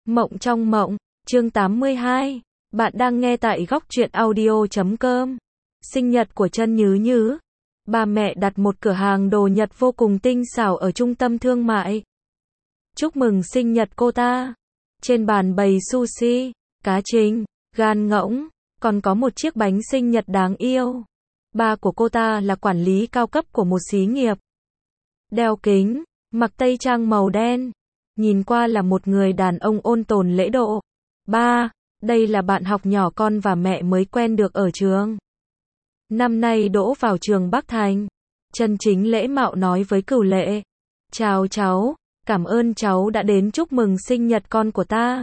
Mộng trong mộng, chương 82. Bạn đang nghe tại góc truyện audio.com. Sinh nhật của Chân Nhứ Nhứ. Bà mẹ đặt một cửa hàng đồ Nhật vô cùng tinh xảo ở trung tâm thương mại. Chúc mừng sinh nhật cô ta. Trên bàn bày sushi, cá trinh, gan ngỗng, còn có một chiếc bánh sinh nhật đáng yêu. Ba của cô ta là quản lý cao cấp của một xí nghiệp. Đeo kính, mặc tây trang màu đen. Nhìn qua là một người đàn ông ôn tồn lễ độ. Ba, đây là bạn học nhỏ con và mẹ mới quen được ở trường. Năm nay đỗ vào trường Bắc Thành. Chân Chính lễ mạo nói với Cửu Lệ. Chào cháu, cảm ơn cháu đã đến chúc mừng sinh nhật con của ta.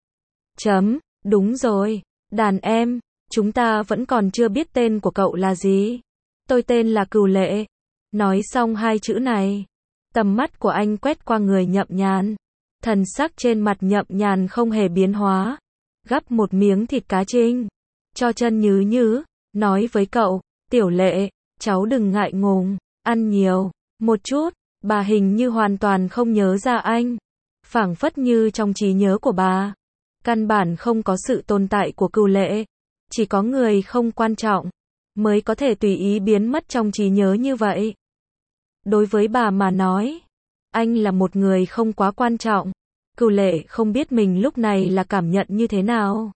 Đúng rồi, đàn em, chúng ta vẫn còn chưa biết tên của cậu là gì. Tôi tên là Cửu Lệ. Nói xong hai chữ này, tầm mắt của anh quét qua người Nhậm Nhàn. Thần sắc trên mặt Nhậm Nhàn không hề biến hóa. Gắp một miếng thịt cá trinh cho Chân Nhứ Nhứ, nói với cậu, Tiểu Lệ, cháu đừng ngại ngùng, ăn nhiều một chút. Bà hình như hoàn toàn không nhớ ra anh, phảng phất như trong trí nhớ của bà căn bản không có sự tồn tại của Cửu Lệ. Chỉ có người không quan trọng mới có thể tùy ý biến mất trong trí nhớ như vậy. Đối với bà mà nói, anh là một người không quá quan trọng. Cửu Lệ không biết mình lúc này là cảm nhận như thế nào.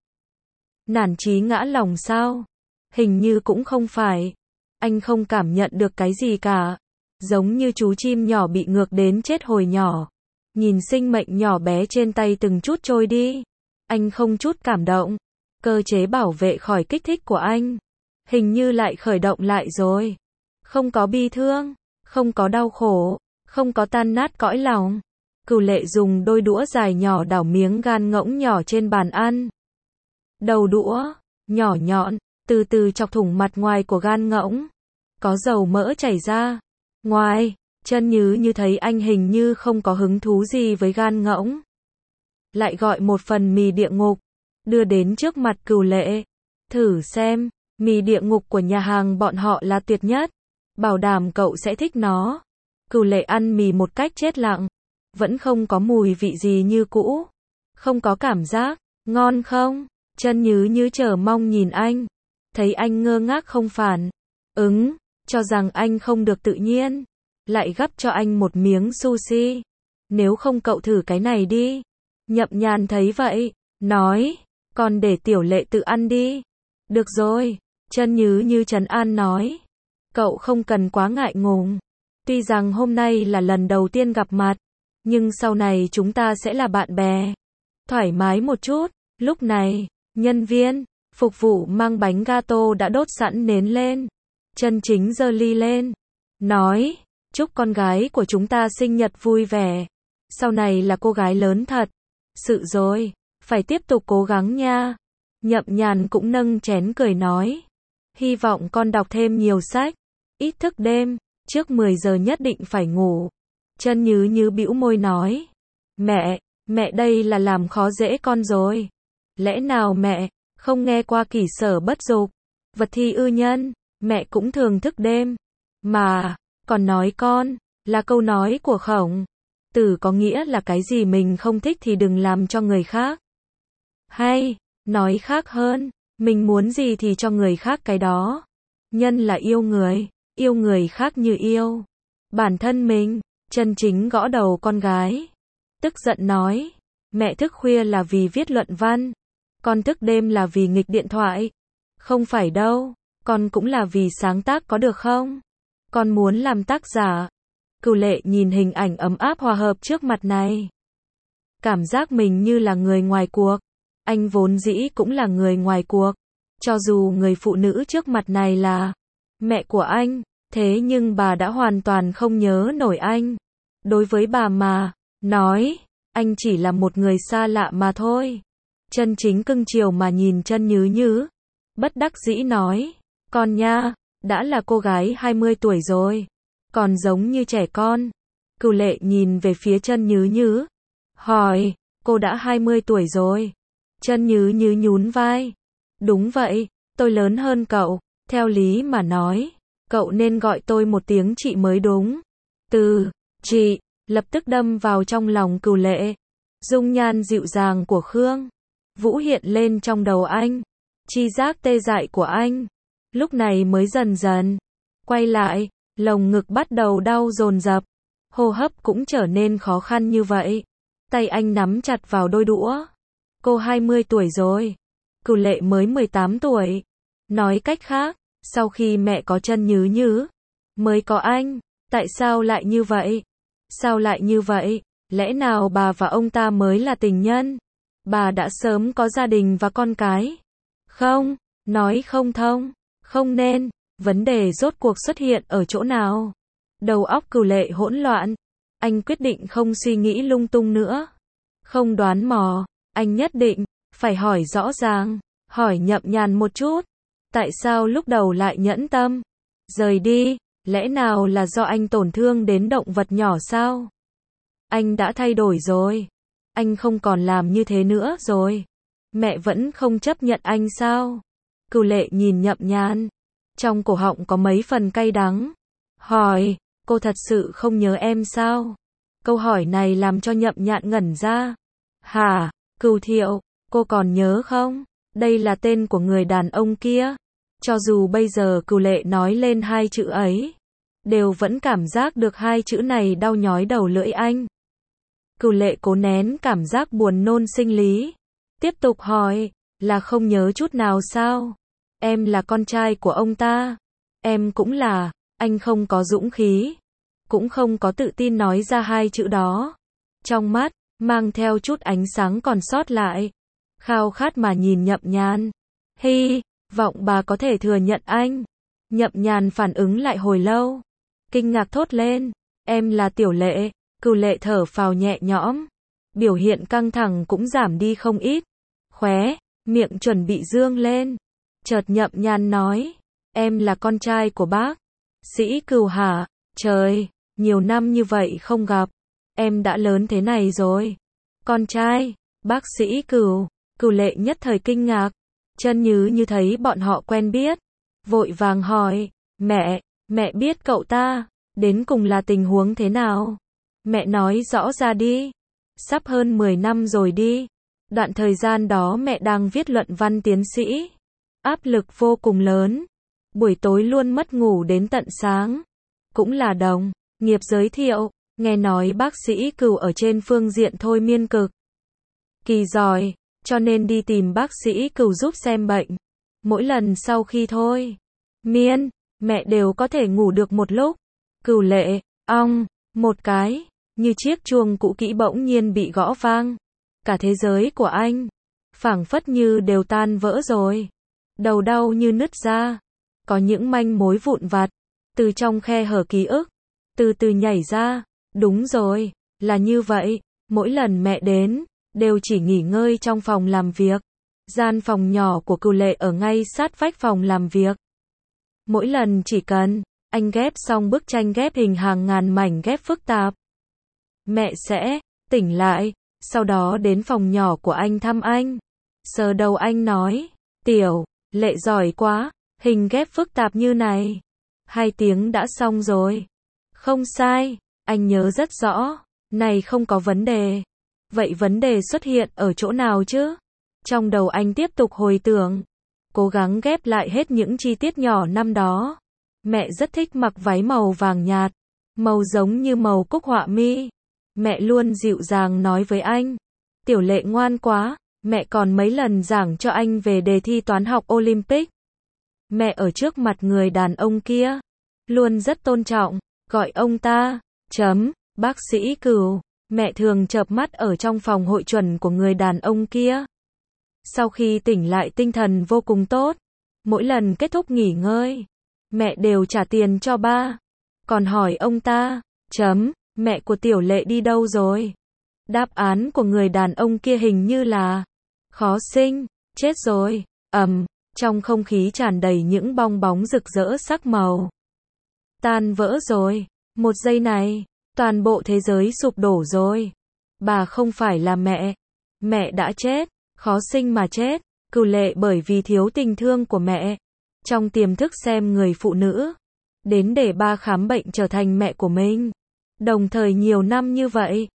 Nản chí ngã lòng sao? Hình như cũng không phải. Anh không cảm nhận được cái gì cả. Giống như chú chim nhỏ bị ngược đến chết hồi nhỏ. Nhìn sinh mệnh nhỏ bé trên tay từng chút trôi đi. Anh không chút cảm động. Cơ chế bảo vệ khỏi kích thích của anh hình như lại khởi động lại rồi. Không có bi thương, không có đau khổ, không có tan nát cõi lòng. Cửu Lệ dùng đôi đũa dài nhỏ đảo miếng gan ngỗng nhỏ trên bàn ăn. Đầu đũa nhỏ nhọn từ từ chọc thủng mặt ngoài của gan ngỗng. Có dầu mỡ chảy ra. Ngoài, Chân Nhứ Như thấy anh hình như không có hứng thú gì với gan ngỗng. Lại gọi một phần mì địa ngục, đưa đến trước mặt Cửu Lệ. Thử xem, mì địa ngục của nhà hàng bọn họ là tuyệt nhất. Bảo đảm cậu sẽ thích nó. Cửu Lệ ăn mì một cách chết lặng. Vẫn không có mùi vị gì như cũ. Không có cảm giác. Ngon không? Chân Nhứ Như chờ mong nhìn anh. Thấy anh ngơ ngác không phản ứng, cho rằng anh không được tự nhiên. Lại gắp cho anh một miếng sushi. Nếu không cậu thử cái này đi. Nhậm Nhàn thấy vậy, nói, còn để Tiểu Lệ tự ăn đi. Được rồi, Chân Nhứ Như trấn an nói. Cậu không cần quá ngại ngùng. Tuy rằng hôm nay là lần đầu tiên gặp mặt, nhưng sau này chúng ta sẽ là bạn bè. Thoải mái một chút. Lúc này, nhân viên phục vụ mang bánh gato đã đốt sẵn nến lên. Chân Chính giơ ly lên, nói, chúc con gái của chúng ta sinh nhật vui vẻ. Sau này là cô gái lớn thật. Sự rồi, phải tiếp tục cố gắng nha. Nhậm Nhàn cũng nâng chén cười nói, hy vọng con đọc thêm nhiều sách, ít thức đêm, trước 10 giờ nhất định phải ngủ. Chân Nhứ Nhứ bĩu môi nói, mẹ đây là làm khó dễ con rồi. Lẽ nào mẹ không nghe qua kỷ sở bất dục, vật thi ư nhân, mẹ cũng thường thức đêm. Mà, còn nói con, là câu nói của Khổng Tử có nghĩa là cái gì mình không thích thì đừng làm cho người khác. Hay, nói khác hơn, mình muốn gì thì cho người khác cái đó. Nhân là yêu người khác như yêu bản thân mình. Chân Chính gõ đầu con gái, tức giận nói, mẹ thức khuya là vì viết luận văn, con thức đêm là vì nghịch điện thoại. Không phải đâu, con cũng là vì sáng tác có được không? Con muốn làm tác giả. Cửu Lệ nhìn hình ảnh ấm áp hòa hợp trước mặt này. Cảm giác mình như là người ngoài cuộc. Anh vốn dĩ cũng là người ngoài cuộc. Cho dù người phụ nữ trước mặt này là mẹ của anh, thế nhưng bà đã hoàn toàn không nhớ nổi anh. Đối với bà mà nói, anh chỉ là một người xa lạ mà thôi. Chân Chính cưng chiều mà nhìn Chân Nhứ Nhứ, bất đắc dĩ nói, con nha, đã là cô gái 20 tuổi rồi, còn giống như trẻ con. Cửu Lệ nhìn về phía Chân Nhứ Nhứ, hỏi, cô đã 20 tuổi rồi. Chân Nhứ Nhứ nhún vai, đúng vậy, tôi lớn hơn cậu, theo lý mà nói, cậu nên gọi tôi một tiếng chị mới đúng. Từ chị lập tức đâm vào trong lòng Cửu Lệ. Dung nhan dịu dàng của Khương Vũ hiện lên trong đầu anh. Chi giác tê dại của anh lúc này mới dần dần quay lại, lồng ngực bắt đầu đau dồn dập, hô hấp cũng trở nên khó khăn như vậy. Tay anh nắm chặt vào đôi đũa. Cô 20 tuổi rồi, Cửu Lệ mới 18 tuổi. Nói cách khác, sau khi mẹ có Chân Nhứ Nhứ, mới có anh. Tại sao lại như vậy? Sao lại như vậy? Lẽ nào bà và ông ta mới là tình nhân? Bà đã sớm có gia đình và con cái. Không, nói không thông, không nên. Vấn đề rốt cuộc xuất hiện ở chỗ nào? Đầu óc Cửu Lệ hỗn loạn. Anh quyết định không suy nghĩ lung tung nữa. Không đoán mò, anh nhất định phải hỏi rõ ràng, hỏi Nhậm Nhàn một chút. Tại sao lúc đầu lại nhẫn tâm rời đi? Lẽ nào là do anh tổn thương đến động vật nhỏ sao? Anh đã thay đổi rồi. Anh không còn làm như thế nữa rồi. Mẹ vẫn không chấp nhận anh sao? Cửu Lệ nhìn Nhậm Nhàn. Trong cổ họng có mấy phần cay đắng. Hỏi, cô thật sự không nhớ em sao? Câu hỏi này làm cho Nhậm Nhạn ngẩn ra. Hả, Cửu Thiệu, cô còn nhớ không? Đây là tên của người đàn ông kia. Cho dù bây giờ Cửu Lệ nói lên hai chữ ấy, đều vẫn cảm giác được hai chữ này đau nhói đầu lưỡi anh. Cửu Lệ cố nén cảm giác buồn nôn sinh lý. Tiếp tục hỏi, là không nhớ chút nào sao? Em là con trai của ông ta. Em cũng là. Anh không có dũng khí, cũng không có tự tin nói ra hai chữ đó. Trong mắt, mang theo chút ánh sáng còn sót lại. Khao khát mà nhìn Nhậm Nhàn. Hy vọng bà có thể thừa nhận anh. Nhậm Nhàn phản ứng lại hồi lâu. Kinh ngạc thốt lên. Em là Tiểu Lệ. Cửu Lệ thở phào nhẹ nhõm. Biểu hiện căng thẳng cũng giảm đi không ít. Khóe miệng chuẩn bị dương lên. Chợt Nhậm Nhàn nói. Em là con trai của bác Sĩ Cửu hả? Trời, nhiều năm như vậy không gặp. Em đã lớn thế này rồi. Con trai, bác Sĩ Cửu. Cửu Lệ nhất thời kinh ngạc. Chân Nhứ như thấy bọn họ quen biết. Vội vàng hỏi, mẹ biết cậu ta, đến cùng là tình huống thế nào? Mẹ nói rõ ra đi. Sắp hơn 10 năm rồi đi. Đoạn thời gian đó mẹ đang viết luận văn tiến sĩ. Áp lực vô cùng lớn. Buổi tối luôn mất ngủ đến tận sáng. Cũng là đồng nghiệp giới thiệu, nghe nói bác sĩ Cửu ở trên phương diện thôi miên cực kỳ giỏi, cho nên đi tìm bác sĩ Cửu giúp xem bệnh. Mỗi lần sau khi thôi miên, mẹ đều có thể ngủ được một lúc. Cửu Lệ, ong, một cái, như chiếc chuông cũ kỹ bỗng nhiên bị gõ vang. Cả thế giới của anh, phảng phất như đều tan vỡ rồi. Đầu đau như nứt ra. Có những manh mối vụn vặt, từ trong khe hở ký ức, từ từ nhảy ra. Đúng rồi, là như vậy. Mỗi lần mẹ đến, đều chỉ nghỉ ngơi trong phòng làm việc. Gian phòng nhỏ của Cửu Lệ ở ngay sát vách phòng làm việc. Mỗi lần chỉ cần anh ghép xong bức tranh ghép hình hàng ngàn mảnh ghép phức tạp, mẹ sẽ tỉnh lại, sau đó đến phòng nhỏ của anh thăm anh. Sờ đầu anh nói, Tiểu Lệ giỏi quá, hình ghép phức tạp như này. 2 tiếng đã xong rồi. Không sai, anh nhớ rất rõ. Này không có vấn đề. Vậy vấn đề xuất hiện ở chỗ nào chứ? Trong đầu anh tiếp tục hồi tưởng, cố gắng ghép lại hết những chi tiết nhỏ năm đó. Mẹ rất thích mặc váy màu vàng nhạt, màu giống như màu cúc họa mi. Mẹ luôn dịu dàng nói với anh, Tiểu Lệ ngoan quá. Mẹ còn mấy lần giảng cho anh về đề thi toán học Olympic. Mẹ ở trước mặt người đàn ông kia, luôn rất tôn trọng, gọi ông ta, bác sĩ Cửu. Mẹ thường chợp mắt ở trong phòng hội chuẩn của người đàn ông kia. Sau khi tỉnh lại tinh thần vô cùng tốt. Mỗi lần kết thúc nghỉ ngơi, mẹ đều trả tiền cho ba. Còn hỏi ông ta, mẹ của Tiểu Lệ đi đâu rồi? Đáp án của người đàn ông kia hình như là, khó sinh, chết rồi. Trong không khí tràn đầy những bong bóng rực rỡ sắc màu. Tan vỡ rồi. Một giây này, toàn bộ thế giới sụp đổ rồi. Bà không phải là mẹ. Mẹ đã chết, khó sinh mà chết. Cửu Lệ bởi vì thiếu tình thương của mẹ. Trong tiềm thức xem người phụ nữ đến để ba khám bệnh trở thành mẹ của mình. Đồng thời nhiều năm như vậy,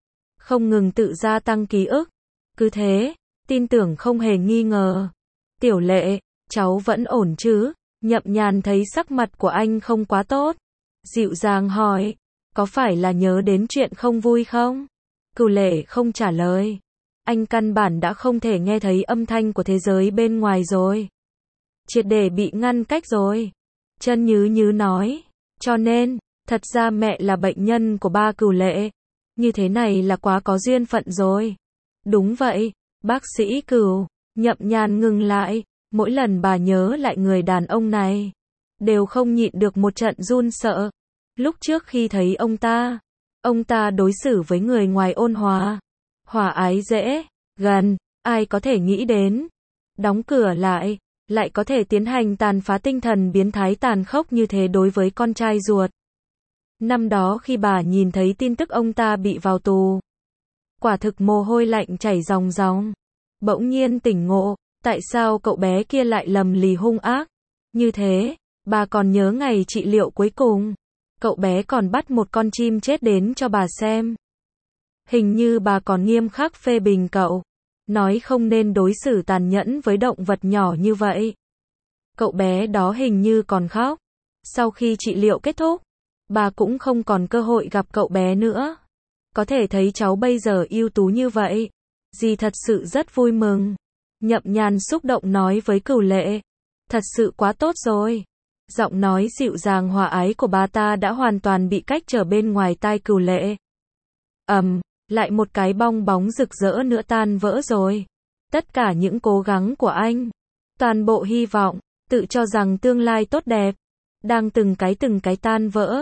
không ngừng tự gia tăng ký ức. Cứ thế, tin tưởng không hề nghi ngờ. Tiểu Lệ, cháu vẫn ổn chứ? Nhậm Nhàn thấy sắc mặt của anh không quá tốt. Dịu dàng hỏi, có phải là nhớ đến chuyện không vui không? Cửu Lệ không trả lời. Anh căn bản đã không thể nghe thấy âm thanh của thế giới bên ngoài rồi. Triệt để bị ngăn cách rồi. Chân Nhứ Nhứ nói, cho nên, thật ra mẹ là bệnh nhân của ba Cửu Lệ. Như thế này là quá có duyên phận rồi. Đúng vậy, bác sĩ Cửu. Nhậm Nhàn ngừng lại, mỗi lần bà nhớ lại người đàn ông này, đều không nhịn được một trận run sợ. Lúc trước khi thấy ông ta đối xử với người ngoài ôn hòa, hòa ái dễ gần, ai có thể nghĩ đến, đóng cửa lại có thể tiến hành tàn phá tinh thần biến thái tàn khốc như thế đối với con trai ruột. Năm đó khi bà nhìn thấy tin tức ông ta bị vào tù, quả thực mồ hôi lạnh chảy ròng ròng. Bỗng nhiên tỉnh ngộ, tại sao cậu bé kia lại lầm lì hung ác như thế. Bà còn nhớ ngày trị liệu cuối cùng, cậu bé còn bắt một con chim chết đến cho bà xem. Hình như bà còn nghiêm khắc phê bình cậu, nói không nên đối xử tàn nhẫn với động vật nhỏ như vậy. Cậu bé đó hình như còn khóc. Sau khi trị liệu kết thúc, bà cũng không còn cơ hội gặp cậu bé nữa. Có thể thấy cháu bây giờ ưu tú như vậy, dì thật sự rất vui mừng. Nhậm Nhàn xúc động nói với Cửu Lệ, thật sự quá tốt rồi. Giọng nói dịu dàng hòa ái của bà ta đã hoàn toàn bị cách trở bên ngoài tai Cửu Lệ. Lại một cái bong bóng rực rỡ nữa tan vỡ rồi. Tất cả những cố gắng của anh, toàn bộ hy vọng, tự cho rằng tương lai tốt đẹp, đang từng cái tan vỡ.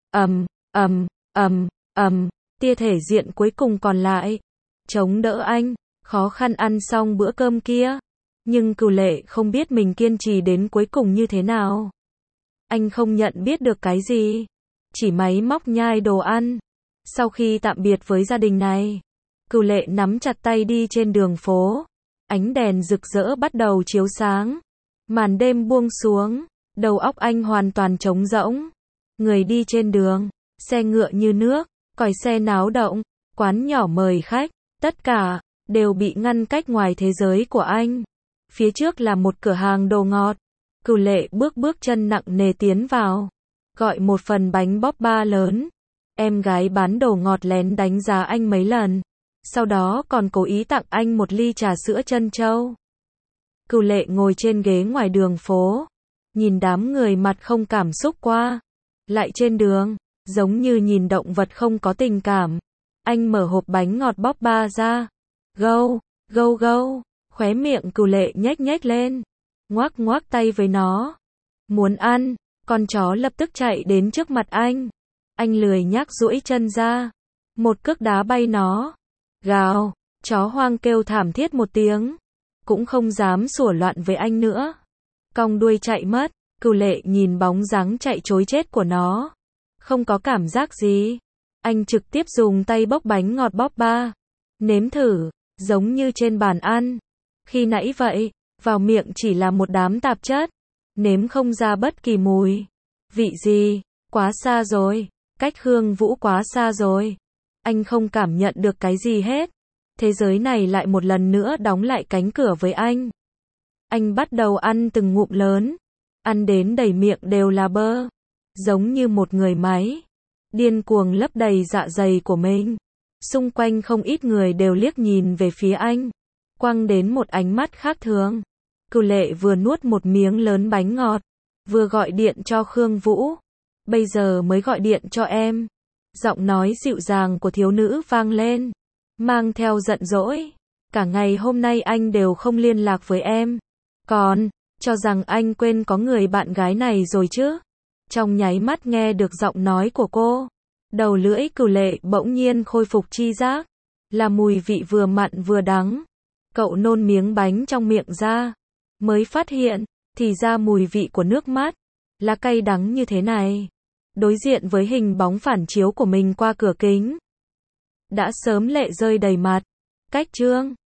Tia thể diện cuối cùng còn lại, chống đỡ anh, khó khăn ăn xong bữa cơm kia. Nhưng Cửu Lệ không biết mình kiên trì đến cuối cùng như thế nào. Anh không nhận biết được cái gì, chỉ máy móc nhai đồ ăn. Sau khi tạm biệt với gia đình này, Cửu Lệ nắm chặt tay đi trên đường phố. Ánh đèn rực rỡ bắt đầu chiếu sáng. Màn đêm buông xuống, đầu óc anh hoàn toàn trống rỗng. Người đi trên đường, xe ngựa như nước, còi xe náo động, quán nhỏ mời khách, tất cả đều bị ngăn cách ngoài thế giới của anh. Phía trước là một cửa hàng đồ ngọt. Cửu Lệ bước chân nặng nề tiến vào, gọi một phần bánh bóp ba lớn. Em gái bán đồ ngọt lén đánh giá anh mấy lần, sau đó còn cố ý tặng anh một ly trà sữa trân châu. Cửu Lệ ngồi trên ghế ngoài đường phố, nhìn đám người mặt không cảm xúc qua lại trên đường, giống như nhìn động vật không có tình cảm. Anh mở hộp bánh ngọt bóp ba ra. Gâu, gâu gâu, khóe miệng Cửu Lệ nhếch lên, ngoác tay với nó. Muốn ăn, con chó lập tức chạy đến trước mặt anh. Anh lười nhác duỗi chân ra, một cước đá bay nó. Gào, chó hoang kêu thảm thiết một tiếng, cũng không dám sủa loạn với anh nữa. Cong đuôi chạy mất. Cửu Lệ nhìn bóng dáng chạy trối chết của nó, không có cảm giác gì. Anh trực tiếp dùng tay bốc bánh ngọt bóp ba, nếm thử, giống như trên bàn ăn. Khi nãy vậy, vào miệng chỉ là một đám tạp chất, nếm không ra bất kỳ mùi vị gì, quá xa rồi, cách Khương Vũ quá xa rồi. Anh không cảm nhận được cái gì hết. Thế giới này lại một lần nữa đóng lại cánh cửa với anh. Anh bắt đầu ăn từng ngụm lớn, ăn đến đầy miệng đều là bơ, giống như một người máy, điên cuồng lấp đầy dạ dày của mình. Xung quanh không ít người đều liếc nhìn về phía anh, quăng đến một ánh mắt khác thường. Cửu Lệ vừa nuốt một miếng lớn bánh ngọt, vừa gọi điện cho Khương Vũ. Bây giờ mới gọi điện cho em. Giọng nói dịu dàng của thiếu nữ vang lên, mang theo giận dỗi. Cả ngày hôm nay anh đều không liên lạc với em, còn cho rằng anh quên có người bạn gái này rồi chứ. Trong nháy mắt nghe được giọng nói của cô, đầu lưỡi Cửu Lệ bỗng nhiên khôi phục chi giác, là mùi vị vừa mặn vừa đắng. Cậu nôn miếng bánh trong miệng ra, mới phát hiện, thì ra mùi vị của nước mắt là cay đắng như thế này. Đối diện với hình bóng phản chiếu của mình qua cửa kính, đã sớm lệ rơi đầy mặt. Cách chương